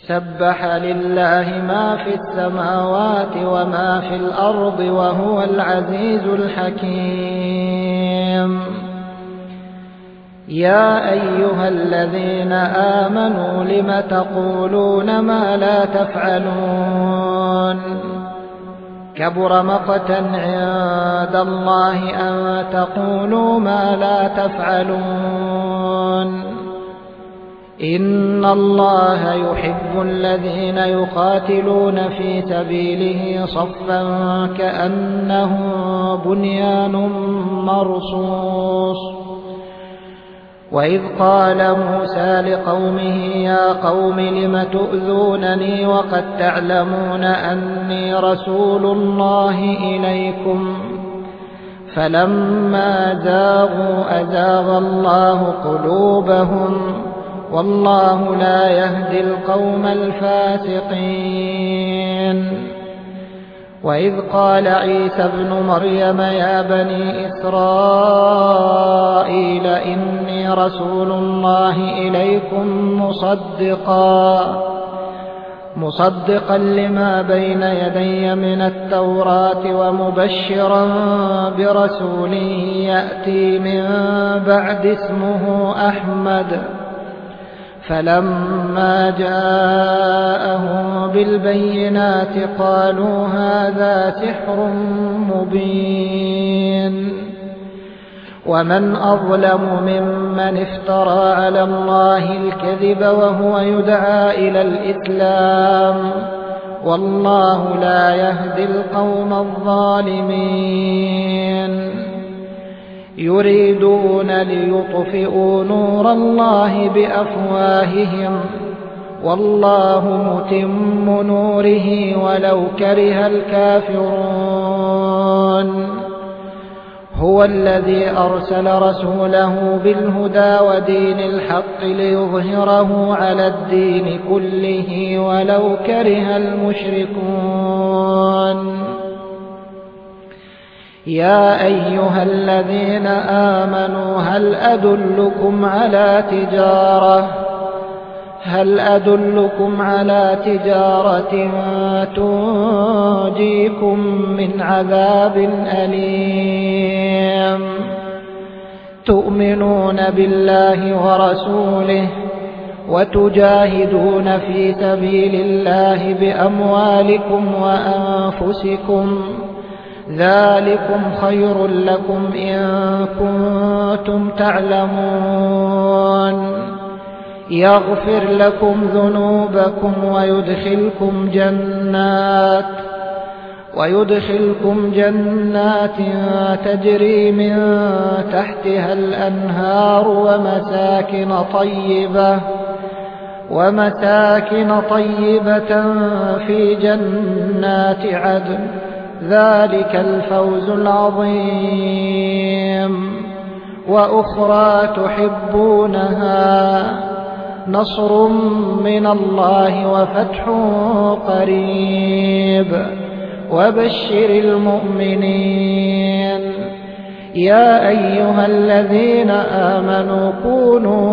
سبح لله ما في السماوات وما في الأرض وهو العزيز الحكيم. يا أيها الذين آمنوا لم تقولون ما لا تفعلون كبر مقتا عند الله أن تقولوا ما لا تفعلون إن الله يحب الذين يقاتلون في سبيله صفا كأنه بنيان مرصوص. وإذ قال موسى لقومه يا قوم لم تؤذونني وقد تعلمون أني رسول الله إليكم فلما زاغوا أزاغ الله قلوبهم والله لا يهدي القوم الفاسقين. وإذ قال عيسى ابن مريم يا بني إسرائيل إني رسول الله إليكم مصدقا لما بين يدي من التوراة ومبشرا برسول يأتي من بعد اسمه أحمد. فلما جاءهم بالبينات قالوا هذا سحر مبين. ومن أظلم ممن افترى على الله الكذب وهو يدعى إلى الإسلام والله لا يهدي القوم الظالمين. يريدون ليطفئوا نور الله بأفواههم والله متم نوره ولو كره الكافرون. هو الذي أرسل رسوله بالهدى ودين الحق ليظهره على الدين كله ولو كره المشركون. يا أيها الذين آمنوا هل أدلكم على تجارة تنجيكم من عذاب أليم تؤمنون بالله ورسوله وتجاهدون في سبيل الله بأموالكم وأنفسكم ذلكم خير لكم إن كنتم تعلمون. يغفر لكم ذنوبكم ويدخلكم جنات تجري من تحتها الأنهار ومساكن طيبة في جنات عدن ذلك الفوز العظيم. وأخرى تحبونها نصر من الله وفتح قريب وبشر المؤمنين. يا أيها الذين آمنوا كونوا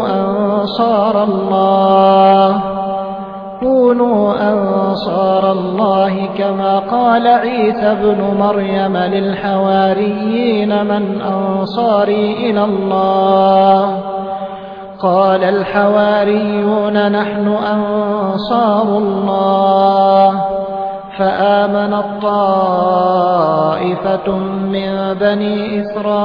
أنصار الله كما قال عيسى ابن مريم للحواريين من أنصاري إلى الله قال الحواريون نحن أنصار الله. فآمنت طائفة من بني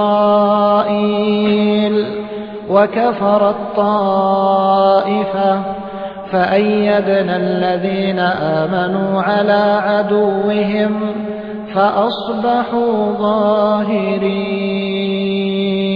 إسرائيل وكفرت طائفة فأيدنا الذين آمنوا على عدوهم فأصبحوا ظاهرين.